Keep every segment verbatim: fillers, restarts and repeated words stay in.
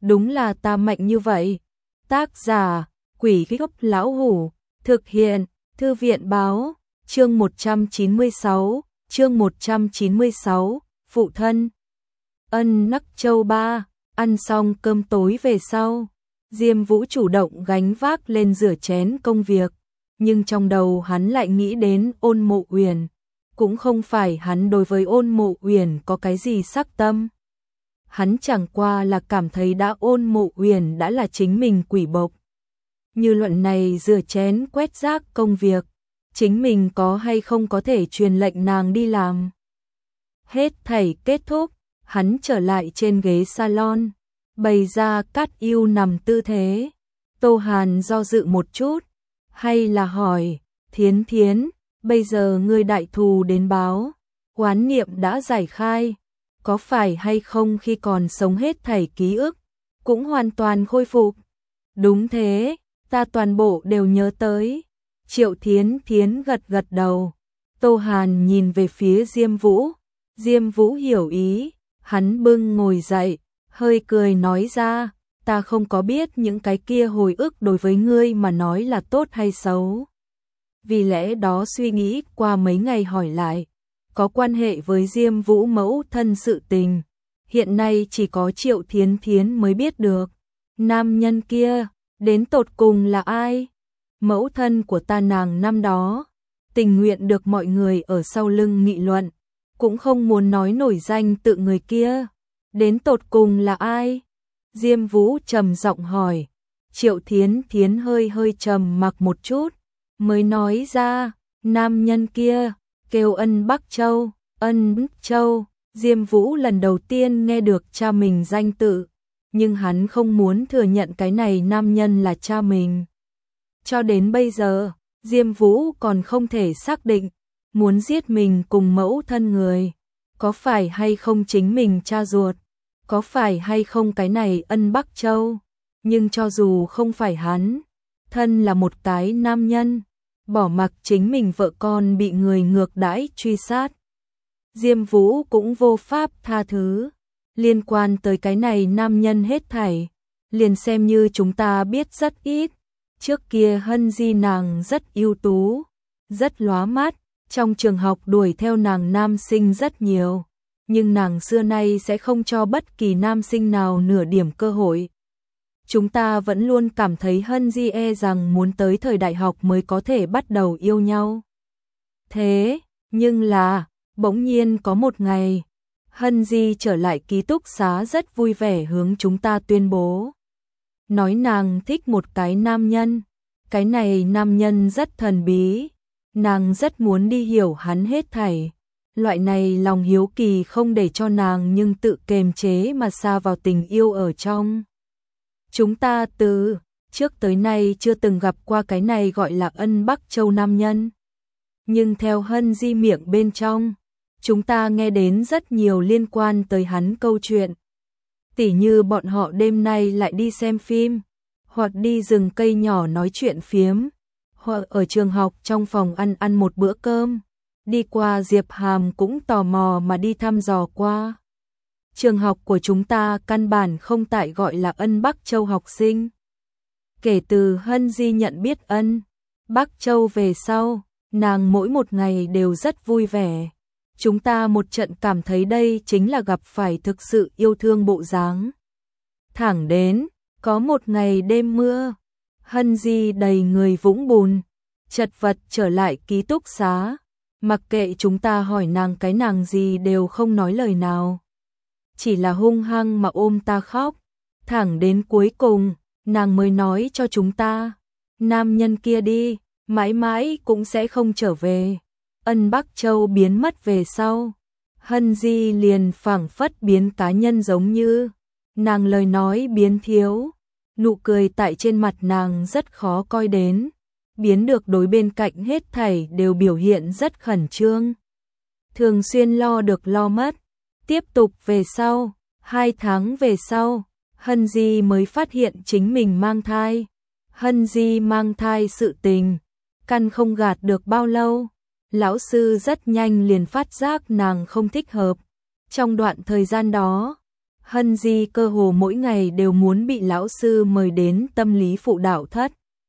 đúng là ta mạnh như vậy. Tác giả, Quỷ Gốc Lão Hủ, thực hiện, Thư viện Báo, chương một trăm chín mươi sáu, chương một trăm chín mươi sáu, phụ thân. Ân Nắc Châu ba, ăn xong cơm tối về sau, Diêm Vũ chủ động gánh vác lên rửa chén công việc, nhưng trong đầu hắn lại nghĩ đến Ôn Mộ Uyển, cũng không phải hắn đối với Ôn Mộ Uyển có cái gì sắc tâm. Hắn chẳng qua là cảm thấy đã Ôn Mộ Uyển đã là chính mình quỷ bộc. Như luận này rửa chén quét rác công việc, chính mình có hay không có thể truyền lệnh nàng đi làm. Hết thảy kết thúc, hắn trở lại trên ghế salon, bày ra Cát Yêu nằm tư thế. Tô Hàn do dự một chút, hay là hỏi, Thiến Thiến, bây giờ ngươi đại thù đến báo, oán niệm đã giải khai, có phải hay không khi còn sống hết thảy ký ức, cũng hoàn toàn khôi phục? Đúng thế, ta toàn bộ đều nhớ tới. Triệu Thiến Thiến gật gật đầu. Tô Hàn nhìn về phía Diêm Vũ, Diêm Vũ hiểu ý, hắn bưng ngồi dậy, hơi cười nói ra, ta không có biết những cái kia hồi ức đối với ngươi mà nói là tốt hay xấu. Vì lẽ đó suy nghĩ qua mấy ngày hỏi lại, có quan hệ với Diêm Vũ mẫu thân sự tình, hiện nay chỉ có Triệu Thiến Thiến mới biết được. Nam nhân kia, đến tột cùng là ai? Mẫu thân của ta nàng năm đó, tình nguyện được mọi người ở sau lưng nghị luận, cũng không muốn nói nổi danh tự người kia. Đến tột cùng là ai? Diêm Vũ trầm giọng hỏi. Triệu Thiến Thiến hơi hơi trầm mặc một chút, mới nói ra, nam nhân kia, kêu Ân Bắc Châu. Ân Bắc Châu, Diêm Vũ lần đầu tiên nghe được cha mình danh tự, nhưng hắn không muốn thừa nhận cái này nam nhân là cha mình. Cho đến bây giờ, Diêm Vũ còn không thể xác định, muốn giết mình cùng mẫu thân người, có phải hay không chính mình cha ruột, có phải hay không cái này Ân Bắc Châu. Nhưng cho dù không phải hắn, thân là một cái nam nhân, bỏ mặc chính mình vợ con bị người ngược đãi truy sát, Diêm Vũ cũng vô pháp tha thứ. Liên quan tới cái này nam nhân hết thảy, liền xem như chúng ta biết rất ít. Trước kia Hân Di nàng rất ưu tú, rất lóa mắt, trong trường học đuổi theo nàng nam sinh rất nhiều, nhưng nàng xưa nay sẽ không cho bất kỳ nam sinh nào nửa điểm cơ hội. Chúng ta vẫn luôn cảm thấy Hân Di e rằng muốn tới thời đại học mới có thể bắt đầu yêu nhau. Thế, nhưng là, bỗng nhiên có một ngày, Hân Di trở lại ký túc xá rất vui vẻ hướng chúng ta tuyên bố. Nói nàng thích một cái nam nhân, cái này nam nhân rất thần bí, nàng rất muốn đi hiểu hắn hết thảy. Loại này lòng hiếu kỳ không để cho nàng nhưng tự kềm chế mà sa vào tình yêu ở trong. Chúng ta từ trước tới nay chưa từng gặp qua cái này gọi là Ân Bắc Châu nam nhân. Nhưng theo Hân Di miệng bên trong, chúng ta nghe đến rất nhiều liên quan tới hắn câu chuyện. Tỉ như bọn họ đêm nay lại đi xem phim, hoặc đi rừng cây nhỏ nói chuyện phiếm, hoặc ở trường học trong phòng ăn ăn một bữa cơm. Đi qua Diệp Hàm cũng tò mò mà đi thăm dò qua. Trường học của chúng ta căn bản không tại gọi là Ân Bắc Châu học sinh. Kể từ Hân Di nhận biết Ân Bắc Châu về sau, nàng mỗi một ngày đều rất vui vẻ. Chúng ta một trận cảm thấy đây chính là gặp phải thực sự yêu thương bộ dáng. Thẳng đến, có một ngày đêm mưa, Hân Di đầy người vũng bùn, chật vật trở lại ký túc xá. Mặc kệ chúng ta hỏi nàng cái nàng gì đều không nói lời nào, chỉ là hung hăng mà ôm ta khóc. Thẳng đến cuối cùng, nàng mới nói cho chúng ta, nam nhân kia đi, mãi mãi cũng sẽ không trở về. Ân Bắc Châu biến mất về sau, Hân Di liền phảng phất biến cá nhân giống như, nàng lời nói biến thiếu, nụ cười tại trên mặt nàng rất khó coi đến, biến được đối bên cạnh hết thảy đều biểu hiện rất khẩn trương. Thường xuyên lo được lo mất. Tiếp tục về sau, hai tháng về sau, Hân Di mới phát hiện chính mình mang thai. Hân Di mang thai sự tình, căn không gạt được bao lâu. Lão sư rất nhanh liền phát giác nàng không thích hợp. Trong đoạn thời gian đó, Hân Di cơ hồ mỗi ngày đều muốn bị lão sư mời đến tâm lý phụ đạo thất.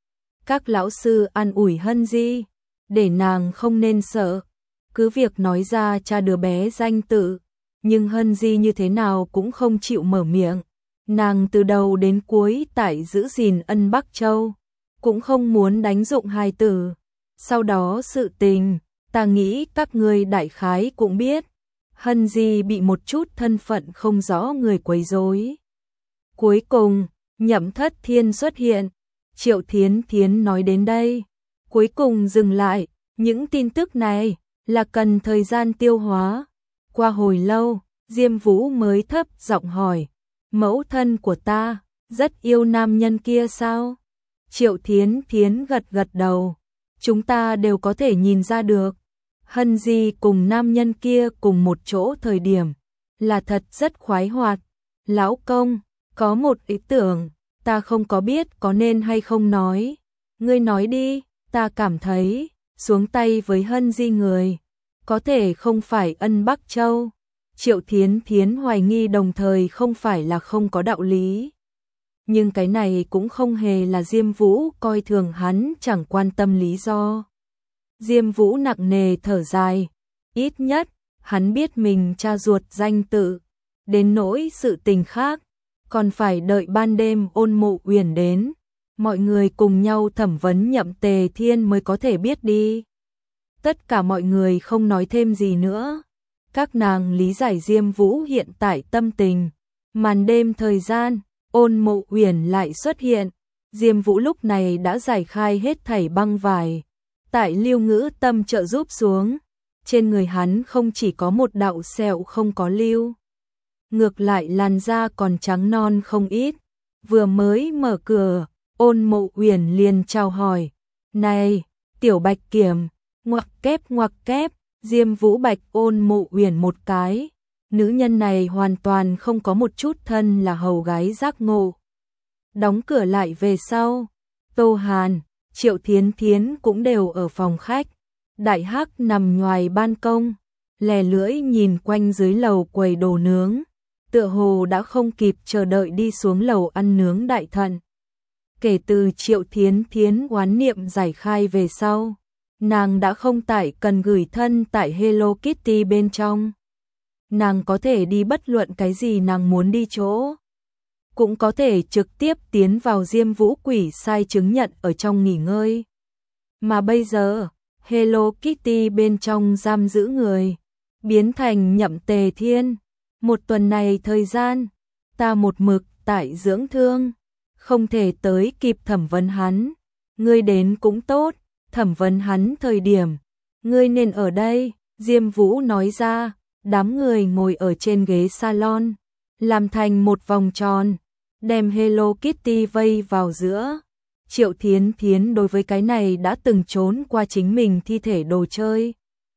Các lão sư an ủi Hân Di, để nàng không nên sợ, cứ việc nói ra cha đứa bé danh tự, nhưng Hân Di như thế nào cũng không chịu mở miệng. Nàng từ đầu đến cuối tại giữ gìn ân Bắc Châu, cũng không muốn đánh dụng hai từ. Sau đó sự tình, ta nghĩ các ngươi đại khái cũng biết. Hân Di bị một chút thân phận không rõ người quấy rối. Cuối cùng, Nhậm Thất Thiên xuất hiện. Triệu Thiến Thiến nói đến đây, cuối cùng dừng lại. Những tin tức này là cần thời gian tiêu hóa. Qua hồi lâu, Diêm Vũ mới thấp giọng hỏi, mẫu thân của ta rất yêu nam nhân kia sao? Triệu Thiến Thiến gật gật đầu, chúng ta đều có thể nhìn ra được. Hân Di cùng nam nhân kia cùng một chỗ thời điểm là thật rất khoái hoạt. Lão công, có một ý tưởng, ta không có biết có nên hay không nói. Ngươi nói đi, ta cảm thấy xuống tay với Hân Di người có thể không phải ân Bắc Châu. Triệu Thiến Thiến hoài nghi đồng thời không phải là không có đạo lý. Nhưng cái này cũng không hề là Diêm Vũ coi thường hắn chẳng quan tâm lý do. Diêm Vũ nặng nề thở dài, ít nhất hắn biết mình cha ruột danh tự, đến nỗi sự tình khác còn phải đợi ban đêm Ôn Mộ Uyển đến, mọi người cùng nhau thẩm vấn Nhậm Tề Thiên mới có thể biết đi. Tất cả mọi người không nói thêm gì nữa, các nàng lý giải Diêm Vũ hiện tại tâm tình. Màn đêm thời gian, Ôn Mộ Uyển lại xuất hiện, Diêm Vũ lúc này đã giải khai hết thảy băng vải. Tại Lưu Ngữ Tâm trợ giúp xuống, trên người hắn không chỉ có một đạo sẹo không có lưu, ngược lại làn da còn trắng non không ít. Vừa mới mở cửa, Ôn Mộ Uyển liền chào hỏi, này, Tiểu Bạch Kiểm, ngoặc kép ngoặc kép. Diêm Vũ bạch Ôn Mộ Uyển một cái, nữ nhân này hoàn toàn không có một chút thân là hầu gái giác ngộ. Đóng cửa lại về sau, Tô Hàn, Triệu Thiến Thiến cũng đều ở phòng khách. Đại Hắc nằm ngoài ban công, lè lưỡi nhìn quanh dưới lầu quầy đồ nướng, tựa hồ đã không kịp chờ đợi đi xuống lầu ăn nướng đại thận. Kể từ Triệu Thiến Thiến oán niệm giải khai về sau, nàng đã không tại cần gửi thân tại Hello Kitty bên trong. Nàng có thể đi bất luận cái gì nàng muốn đi chỗ, cũng có thể trực tiếp tiến vào Diêm Vũ quỷ sai chứng nhận ở trong nghỉ ngơi. Mà bây giờ, Hello Kitty bên trong giam giữ người, biến thành Nhậm Tề Thiên. Một tuần này thời gian, ta một mực tại dưỡng thương, không thể tới kịp thẩm vấn hắn. Ngươi đến cũng tốt, thẩm vấn hắn thời điểm, ngươi nên ở đây. Diêm Vũ nói ra, đám người ngồi ở trên ghế salon, làm thành một vòng tròn, đem Hello Kitty vây vào giữa. Triệu Thiến Thiến đối với cái này đã từng trốn qua chính mình thi thể đồ chơi,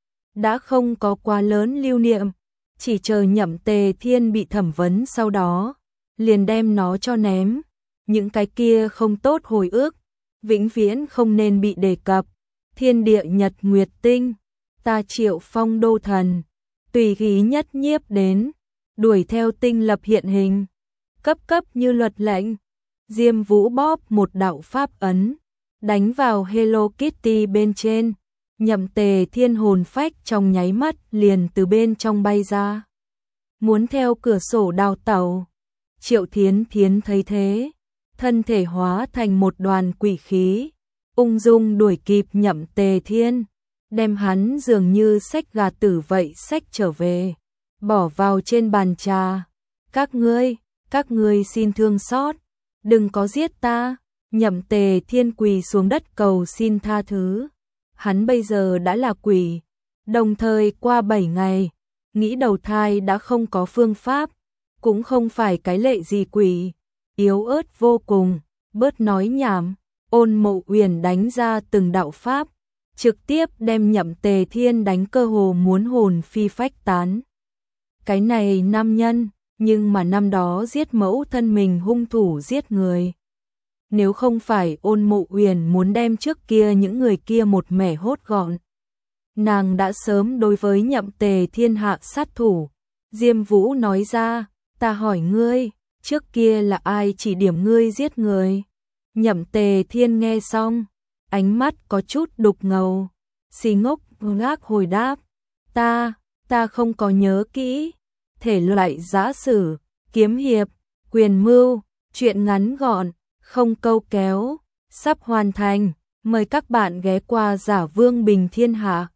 đã không có quá lớn lưu niệm, chỉ chờ Nhậm Tề Thiên bị thẩm vấn sau đó, liền đem nó cho ném. Những cái kia không tốt hồi ức, vĩnh viễn không nên bị đề cập. Thiên địa nhật nguyệt tinh, ta Triệu Phong đô thần, tùy khí nhất nhiếp đến, đuổi theo tinh lập hiện hình, cấp cấp như luật lệnh. Diêm Vũ bóp một đạo pháp ấn, đánh vào Hello Kitty bên trên. Nhậm Tề Thiên hồn phách trong nháy mắt liền từ bên trong bay ra, muốn theo cửa sổ đào tẩu. Triệu Thiến Thiến thấy thế, thân thể hóa thành một đoàn quỷ khí, ung dung đuổi kịp Nhậm Tề Thiên, đem hắn dường như xách gà tử vậy xách trở về, bỏ vào trên bàn trà. Các ngươi, các ngươi xin thương xót, đừng có giết ta. Nhậm Tề Thiên quỳ xuống đất cầu xin tha thứ. Hắn bây giờ đã là quỷ, đồng thời qua bảy ngày, nghĩ đầu thai đã không có phương pháp, cũng không phải cái lệ gì quỷ, yếu ớt vô cùng, bớt nói nhảm. Ôn Mộ Uyển đánh ra từng đạo pháp, trực tiếp đem Nhậm Tề Thiên đánh cơ hồ muốn hồn phi phách tán. Cái này nam nhân, nhưng mà năm đó giết mẫu thân mình hung thủ giết người. Nếu không phải Ôn Mộ Uyển muốn đem trước kia những người kia một mẻ hốt gọn, nàng đã sớm đối với Nhậm Tề Thiên hạ sát thủ. Diêm Vũ nói ra, Ta hỏi ngươi, trước kia là ai chỉ điểm ngươi giết người? Nhậm Tề Thiên nghe xong, ánh mắt có chút đục ngầu, xì ngốc ngác hồi đáp, ta, ta không có nhớ kỹ, thể loại giã sử, kiếm hiệp, quyền mưu, truyện ngắn gọn, không câu kéo, sắp hoàn thành, mời các bạn ghé qua Giả Vương Bình Thiên Hạ.